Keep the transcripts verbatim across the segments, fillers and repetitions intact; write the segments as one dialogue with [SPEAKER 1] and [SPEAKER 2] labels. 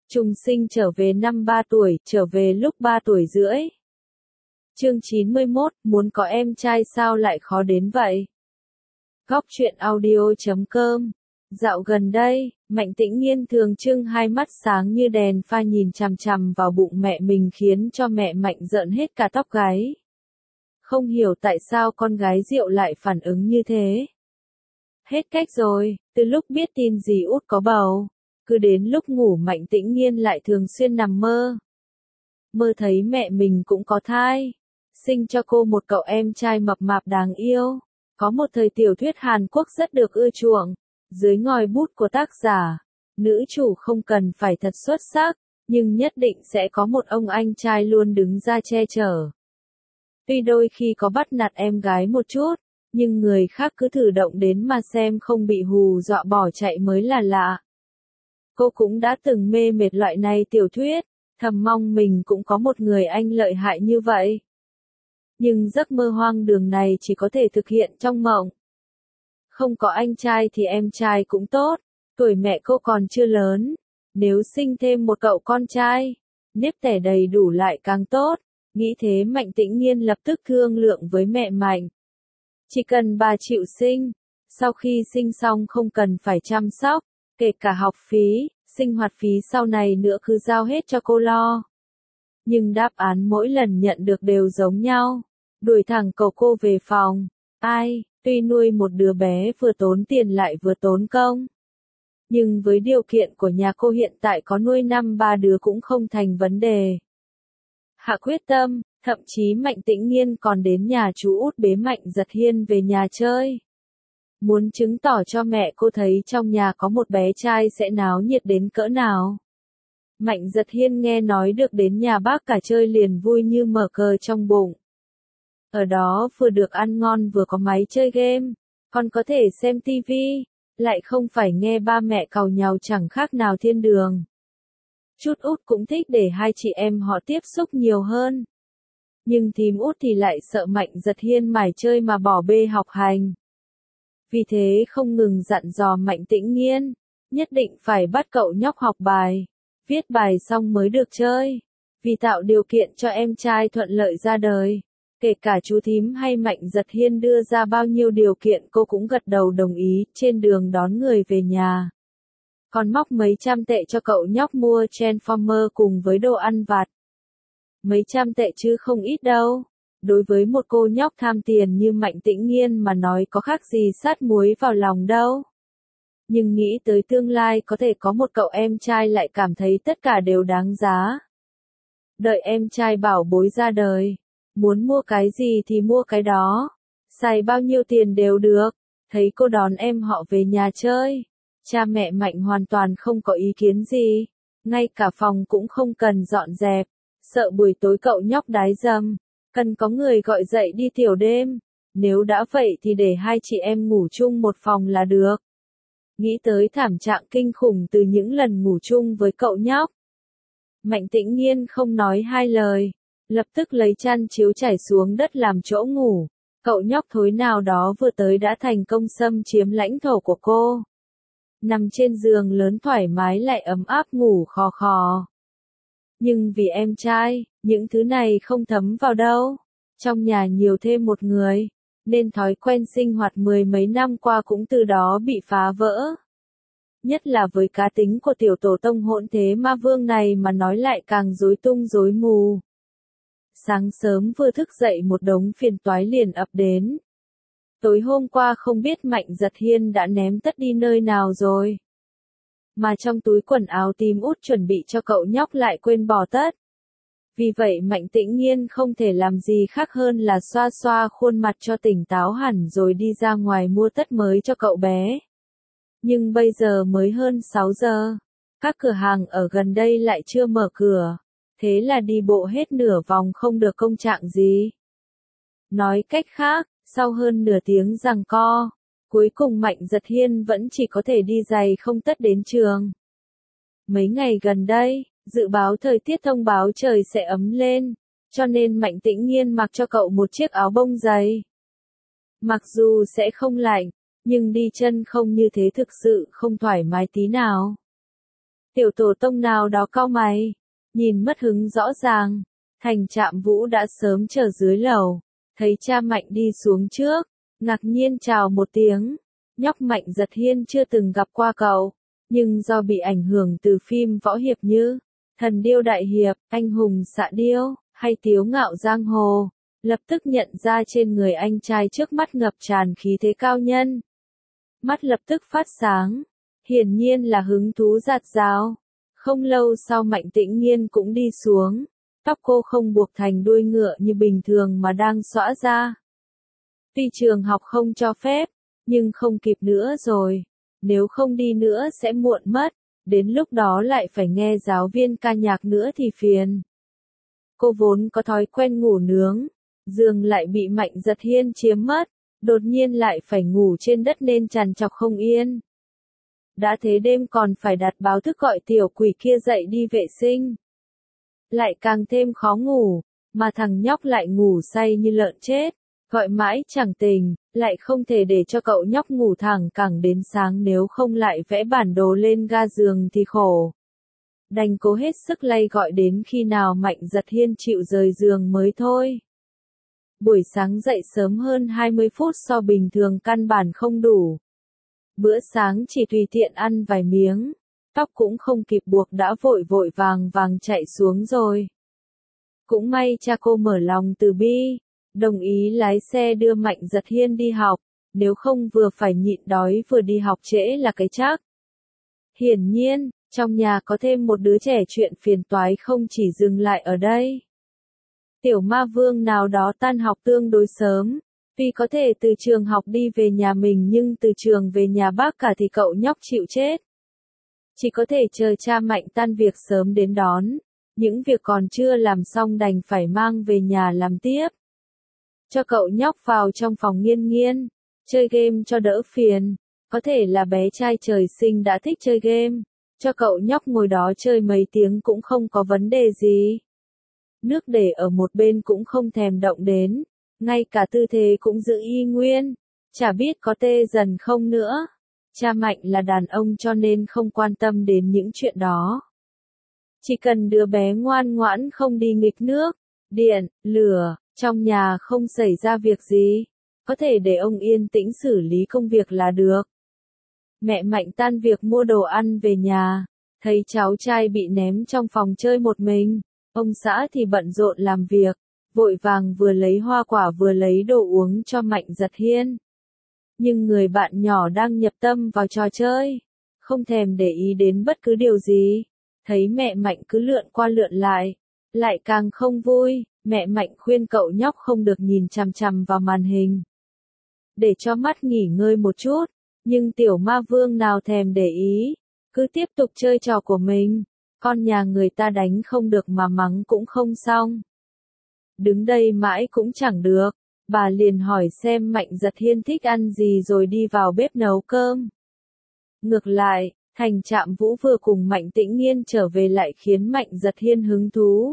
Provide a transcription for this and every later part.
[SPEAKER 1] Trùng sinh trở về năm ba tuổi, trở về lúc ba tuổi rưỡi. Chương chín mươi mốt, muốn có em trai sao lại khó đến vậy? Góc truyện audio chấm com. Dạo gần đây, Mạnh Tĩnh Nghiên thường trưng hai mắt sáng như đèn pha nhìn chằm chằm vào bụng mẹ mình khiến cho mẹ Mạnh rợn hết cả tóc gáy. Không hiểu tại sao con gái Diệu lại phản ứng như thế. Hết cách rồi, từ lúc biết tin dì út có bầu, cứ đến lúc ngủ Mạnh Tĩnh Nghiên lại thường xuyên nằm mơ. Mơ thấy mẹ mình cũng có thai, sinh cho cô một cậu em trai mập mạp đáng yêu. Có một thời tiểu thuyết Hàn Quốc rất được ưa chuộng, dưới ngòi bút của tác giả, nữ chủ không cần phải thật xuất sắc, nhưng nhất định sẽ có một ông anh trai luôn đứng ra che chở. Tuy đôi khi có bắt nạt em gái một chút, nhưng người khác cứ thử động đến mà xem không bị hù dọa bỏ chạy mới là lạ. Cô cũng đã từng mê mệt loại này tiểu thuyết, thầm mong mình cũng có một người anh lợi hại như vậy. Nhưng giấc mơ hoang đường này chỉ có thể thực hiện trong mộng. Không có anh trai thì em trai cũng tốt, tuổi mẹ cô còn chưa lớn, nếu sinh thêm một cậu con trai, nếp tẻ đầy đủ lại càng tốt, nghĩ thế Mạnh Tĩnh Nghiên lập tức thương lượng với mẹ Mạnh. Chỉ cần bà chịu sinh, sau khi sinh xong không cần phải chăm sóc, kể cả học phí, sinh hoạt phí sau này nữa cứ giao hết cho cô lo. Nhưng đáp án mỗi lần nhận được đều giống nhau, đuổi thẳng cầu cô về phòng. Ai, tuy nuôi một đứa bé vừa tốn tiền lại vừa tốn công. Nhưng với điều kiện của nhà cô hiện tại có nuôi năm ba đứa cũng không thành vấn đề. Hạ quyết tâm, thậm chí Mạnh Tĩnh Nghiên còn đến nhà chú út bế Mạnh Giật Hiên về nhà chơi. Muốn chứng tỏ cho mẹ cô thấy trong nhà có một bé trai sẽ náo nhiệt đến cỡ nào. Mạnh Giật Hiên nghe nói được đến nhà bác cả chơi liền vui như mở cờ trong bụng. Ở đó vừa được ăn ngon vừa có máy chơi game, còn có thể xem tivi, lại không phải nghe ba mẹ càu nhàu chẳng khác nào thiên đường. Chút út cũng thích để hai chị em họ tiếp xúc nhiều hơn. Nhưng thím út thì lại sợ Mạnh Giật Hiên mải chơi mà bỏ bê học hành. Vì thế không ngừng dặn dò Mạnh Tĩnh Nghiên, nhất định phải bắt cậu nhóc học bài, viết bài xong mới được chơi. Vì tạo điều kiện cho em trai thuận lợi ra đời, kể cả chú thím hay Mạnh Giật Hiên đưa ra bao nhiêu điều kiện cô cũng gật đầu đồng ý. Trên đường đón người về nhà, còn móc mấy trăm tệ cho cậu nhóc mua Transformer cùng với đồ ăn vặt. Mấy trăm tệ chứ không ít đâu. Đối với một cô nhóc tham tiền như Mạnh Tĩnh Nghiên mà nói có khác gì sát muối vào lòng đâu. Nhưng nghĩ tới tương lai có thể có một cậu em trai lại cảm thấy tất cả đều đáng giá. Đợi em trai bảo bối ra đời, muốn mua cái gì thì mua cái đó, xài bao nhiêu tiền đều được. Thấy cô đón em họ về nhà chơi, cha mẹ Mạnh hoàn toàn không có ý kiến gì, ngay cả phòng cũng không cần dọn dẹp, sợ buổi tối cậu nhóc đái dầm, cần có người gọi dậy đi tiểu đêm. Nếu đã vậy thì để hai chị em ngủ chung một phòng là được. Nghĩ tới thảm trạng kinh khủng từ những lần ngủ chung với cậu nhóc, Mạnh Tĩnh Nghiên không nói hai lời, lập tức lấy chăn chiếu trải xuống đất làm chỗ ngủ. Cậu nhóc thối nào đó vừa tới đã thành công xâm chiếm lãnh thổ của cô. Nằm trên giường lớn thoải mái lại ấm áp ngủ khò khò. Nhưng vì em trai, những thứ này không thấm vào đâu. Trong nhà nhiều thêm một người, nên thói quen sinh hoạt mười mấy năm qua cũng từ đó bị phá vỡ. Nhất là với cá tính của tiểu tổ tông hỗn thế ma vương này mà nói lại càng rối tung rối mù. Sáng sớm vừa thức dậy một đống phiền toái liền ập đến. Tối hôm qua không biết Mạnh Giật Hiên đã ném tất đi nơi nào rồi. Mà trong túi quần áo tím út chuẩn bị cho cậu nhóc lại quên bỏ tất. Vì vậy Mạnh Tĩnh Nghiên không thể làm gì khác hơn là xoa xoa khuôn mặt cho tỉnh táo hẳn rồi đi ra ngoài mua tất mới cho cậu bé. Nhưng bây giờ mới hơn sáu giờ, các cửa hàng ở gần đây lại chưa mở cửa, thế là đi bộ hết nửa vòng không được công trạng gì. Nói cách khác, sau hơn nửa tiếng giằng co, cuối cùng Mạnh Giật Hiên vẫn chỉ có thể đi giày không tất đến trường. Mấy ngày gần đây, dự báo thời tiết thông báo trời sẽ ấm lên, cho nên Mạnh Tĩnh Nghiên mặc cho cậu một chiếc áo bông dày. Mặc dù sẽ không lạnh, nhưng đi chân không như thế thực sự không thoải mái tí nào. Tiểu tổ tông nào đó cau mày, nhìn mất hứng rõ ràng. Thành Trạm Vũ đã sớm chờ dưới lầu, thấy cha Mạnh đi xuống trước, ngạc nhiên chào một tiếng. Nhóc Mạnh Giật Hiên chưa từng gặp qua cậu, nhưng do bị ảnh hưởng từ phim võ hiệp như Thần Điêu Đại Hiệp, Anh Hùng Xạ Điêu, hay Tiếu Ngạo Giang Hồ, lập tức nhận ra trên người anh trai trước mắt ngập tràn khí thế cao nhân. Mắt lập tức phát sáng, hiển nhiên là hứng thú rạt rào. Không lâu sau Mạnh Tĩnh Nghiên cũng đi xuống, tóc cô không buộc thành đuôi ngựa như bình thường mà đang xõa ra. Tuy trường học không cho phép, nhưng không kịp nữa rồi, nếu không đi nữa sẽ muộn mất, đến lúc đó lại phải nghe giáo viên ca nhạc nữa thì phiền. Cô vốn có thói quen ngủ nướng, giường lại bị Mạnh Giật Hiên chiếm mất, đột nhiên lại phải ngủ trên đất nên trằn trọc không yên. Đã thế đêm còn phải đặt báo thức gọi tiểu quỷ kia dậy đi vệ sinh. Lại càng thêm khó ngủ, mà thằng nhóc lại ngủ say như lợn chết, gọi mãi chẳng tỉnh, lại không thể để cho cậu nhóc ngủ thẳng cẳng đến sáng nếu không lại vẽ bản đồ lên ga giường thì khổ. Đành cố hết sức lay gọi đến khi nào Mạnh Giật Hiên chịu rời giường mới thôi. Buổi sáng dậy sớm hơn hai mươi phút so bình thường căn bản không đủ. Bữa sáng chỉ tùy tiện ăn vài miếng, tóc cũng không kịp buộc đã vội vội vàng vàng chạy xuống rồi. Cũng may cha cô mở lòng từ bi, đồng ý lái xe đưa Mạnh Giật Hiên đi học, nếu không vừa phải nhịn đói vừa đi học trễ là cái chắc. Hiển nhiên, trong nhà có thêm một đứa trẻ chuyện phiền toái không chỉ dừng lại ở đây. Tiểu Ma Vương nào đó tan học tương đối sớm, tuy có thể từ trường học đi về nhà mình nhưng từ trường về nhà bác cả thì cậu nhóc chịu chết. Chỉ có thể chờ cha Mạnh tan việc sớm đến đón, những việc còn chưa làm xong đành phải mang về nhà làm tiếp. Cho cậu nhóc vào trong phòng nghiên nghiên, chơi game cho đỡ phiền, có thể là bé trai trời sinh đã thích chơi game, cho cậu nhóc ngồi đó chơi mấy tiếng cũng không có vấn đề gì. Nước để ở một bên cũng không thèm động đến, ngay cả tư thế cũng giữ y nguyên, chả biết có tê dần không nữa. Cha Mạnh là đàn ông cho nên không quan tâm đến những chuyện đó. Chỉ cần đứa bé ngoan ngoãn không đi nghịch nước, điện, lửa, trong nhà không xảy ra việc gì, có thể để ông yên tĩnh xử lý công việc là được. Mẹ Mạnh tan việc mua đồ ăn về nhà, thấy cháu trai bị ném trong phòng chơi một mình, ông xã thì bận rộn làm việc, vội vàng vừa lấy hoa quả vừa lấy đồ uống cho Mạnh Giật Hiên. Nhưng người bạn nhỏ đang nhập tâm vào trò chơi, không thèm để ý đến bất cứ điều gì, thấy mẹ Mạnh cứ lượn qua lượn lại, lại càng không vui, mẹ Mạnh khuyên cậu nhóc không được nhìn chằm chằm vào màn hình, để cho mắt nghỉ ngơi một chút, nhưng Tiểu Ma Vương nào thèm để ý, cứ tiếp tục chơi trò của mình, con nhà người ta đánh không được mà mắng cũng không xong. Đứng đây mãi cũng chẳng được, bà liền hỏi xem Mạnh Giật Hiên thích ăn gì rồi đi vào bếp nấu cơm. Ngược lại, Thành Trạm Vũ vừa cùng Mạnh Tĩnh Nghiên trở về lại khiến Mạnh Giật Hiên hứng thú.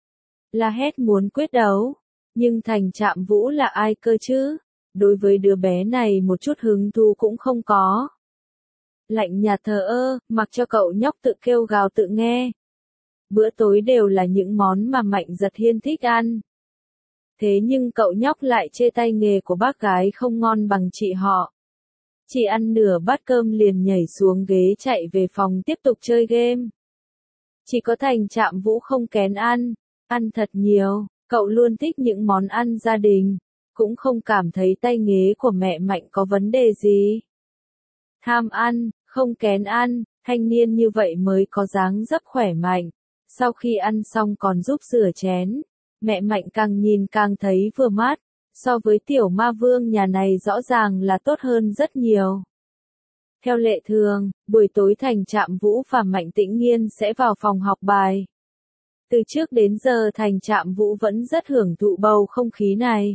[SPEAKER 1] La hét muốn quyết đấu, nhưng Thành Trạm Vũ là ai cơ chứ? Đối với đứa bé này một chút hứng thú cũng không có. Lạnh nhạt thờ ơ, mặc cho cậu nhóc tự kêu gào tự nghe. Bữa tối đều là những món mà Mạnh Giật Hiên thích ăn. Thế nhưng cậu nhóc lại chê tay nghề của bác gái không ngon bằng chị họ. Chỉ ăn nửa bát cơm liền nhảy xuống ghế chạy về phòng tiếp tục chơi game. Chỉ có Thành Trạm Vũ không kén ăn, ăn thật nhiều, cậu luôn thích những món ăn gia đình, cũng không cảm thấy tay nghề của mẹ Mạnh có vấn đề gì. Tham ăn, không kén ăn, thanh niên như vậy mới có dáng dấp khỏe mạnh, sau khi ăn xong còn giúp rửa chén. Mẹ Mạnh càng nhìn càng thấy vừa mắt, so với Tiểu Ma Vương nhà này rõ ràng là tốt hơn rất nhiều. Theo lệ thường, buổi tối Thành Trạm Vũ và Mạnh Tĩnh Nghiên sẽ vào phòng học bài. Từ trước đến giờ Thành Trạm Vũ vẫn rất hưởng thụ bầu không khí này.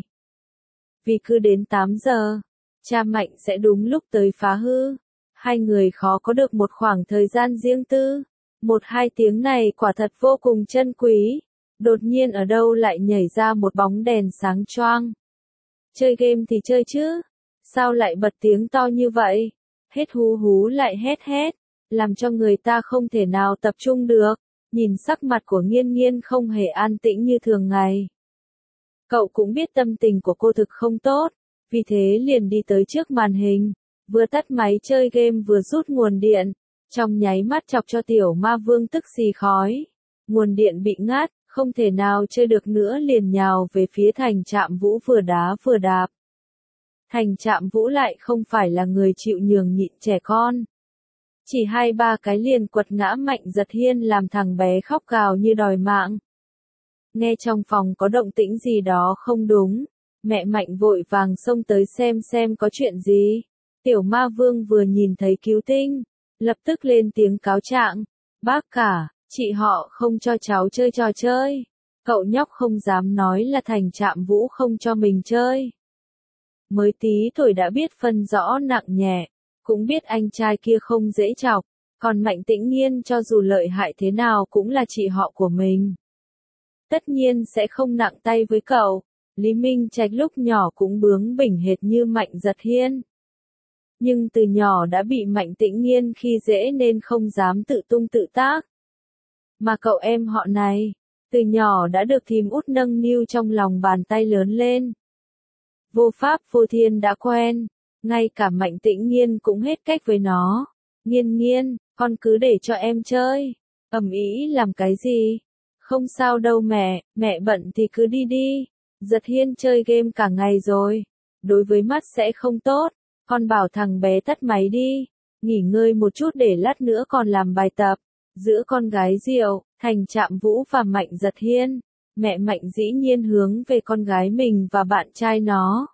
[SPEAKER 1] Vì cứ đến tám giờ, cha Mạnh sẽ đúng lúc tới phá hư. Hai người khó có được một khoảng thời gian riêng tư. Một hai tiếng này quả thật vô cùng chân quý. Đột nhiên ở đâu lại nhảy ra một bóng đèn sáng choang. Chơi game thì chơi chứ, sao lại bật tiếng to như vậy? Hết hú hú lại hét hét, làm cho người ta không thể nào tập trung được. Nhìn sắc mặt của Nghiên Nghiên không hề an tĩnh như thường ngày. Cậu cũng biết tâm tình của cô thực không tốt, vì thế liền đi tới trước màn hình, vừa tắt máy chơi game vừa rút nguồn điện, trong nháy mắt chọc cho tiểu ma vương tức xì khói. Nguồn điện bị ngắt, không thể nào chơi được nữa liền nhào về phía Thành Trạm Vũ vừa đá vừa đạp. Thành Trạm Vũ lại không phải là người chịu nhường nhịn trẻ con. Chỉ hai ba cái liền quật ngã Mạnh Giật Hiên làm thằng bé khóc gào như đòi mạng. Nghe trong phòng có động tĩnh gì đó không đúng, mẹ Mạnh vội vàng xông tới xem xem có chuyện gì. Tiểu ma vương vừa nhìn thấy cứu tinh, lập tức lên tiếng cáo trạng. Bác cả, chị họ không cho cháu chơi trò chơi. Cậu nhóc không dám nói là Thành Trạm Vũ không cho mình chơi. Mới tí tuổi đã biết phân rõ nặng nhẹ, cũng biết anh trai kia không dễ chọc, còn Mạnh Tĩnh Nghiên cho dù lợi hại thế nào cũng là chị họ của mình. Tất nhiên sẽ không nặng tay với cậu. Lý Minh Trạch lúc nhỏ cũng bướng bỉnh hệt như Mạnh Giật Hiên. Nhưng từ nhỏ đã bị Mạnh Tĩnh Nghiên khi dễ nên không dám tự tung tự tác. Mà cậu em họ này, từ nhỏ đã được thím út nâng niu trong lòng bàn tay lớn lên. Vô pháp vô thiên đã quen, ngay cả Mạnh Tĩnh Nghiên cũng hết cách với nó. Nghiên Nghiên, con cứ để cho em chơi. Ầm ĩ làm cái gì? Không sao đâu mẹ, mẹ bận thì cứ đi đi. Giật Hiên chơi game cả ngày rồi, đối với mắt sẽ không tốt. Con bảo thằng bé tắt máy đi, nghỉ ngơi một chút để lát nữa còn làm bài tập. Giữa con gái Diệu, Thành Trạm Vũ và Mạnh Giật Hiên, mẹ Mạnh dĩ nhiên hướng về con gái mình và bạn trai nó.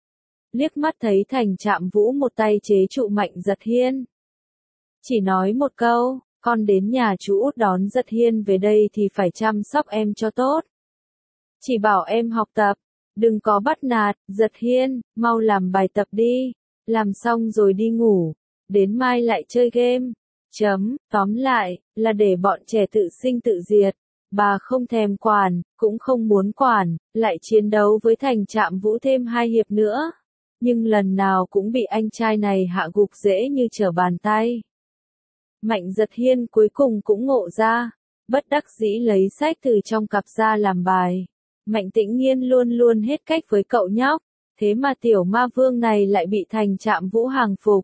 [SPEAKER 1] Liếc mắt thấy Thành Trạm Vũ một tay chế trụ Mạnh Giật Hiên. Chỉ nói một câu, con đến nhà chú út đón Giật Hiên về đây thì phải chăm sóc em cho tốt. Chỉ bảo em học tập, đừng có bắt nạt. Giật Hiên, mau làm bài tập đi, làm xong rồi đi ngủ, đến mai lại chơi game. Chấm, tóm lại, là để bọn trẻ tự sinh tự diệt. Bà không thèm quản, cũng không muốn quản, lại chiến đấu với Thành Trạm Vũ thêm hai hiệp nữa. Nhưng lần nào cũng bị anh trai này hạ gục dễ như trở bàn tay. Mạnh Giật Hiên cuối cùng cũng ngộ ra, bất đắc dĩ lấy sách từ trong cặp ra làm bài. Mạnh Tĩnh Nghiên luôn luôn hết cách với cậu nhóc, thế mà tiểu ma vương này lại bị Thành Trạm Vũ hàng phục.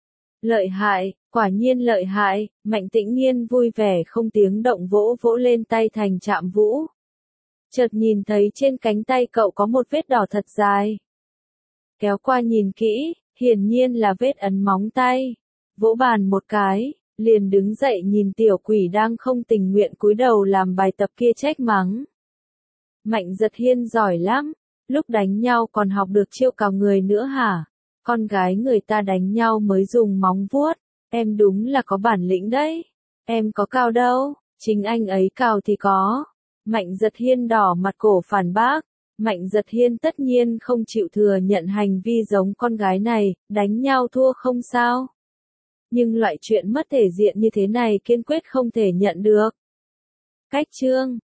[SPEAKER 1] Lợi hại, quả nhiên lợi hại. Mạnh Tĩnh Nghiên vui vẻ không tiếng động vỗ vỗ lên tay Thành Trạm Vũ. Chợt nhìn thấy trên cánh tay cậu có một vết đỏ thật dài. Kéo qua nhìn kỹ, hiển nhiên là vết ấn móng tay. Vỗ bàn một cái, liền đứng dậy nhìn tiểu quỷ đang không tình nguyện cúi đầu làm bài tập kia trách mắng. Mạnh Giật Hiên giỏi lắm, lúc đánh nhau còn học được chiêu cào người nữa hả? Con gái người ta đánh nhau mới dùng móng vuốt, em đúng là có bản lĩnh đấy. Em có cào đâu, chính anh ấy cào thì có. Mạnh Giật Hiên đỏ mặt cổ phản bác. Mạnh Giật Hiên tất nhiên không chịu thừa nhận hành vi giống con gái này, đánh nhau thua không sao. Nhưng loại chuyện mất thể diện như thế này kiên quyết không thể nhận được. Cách chương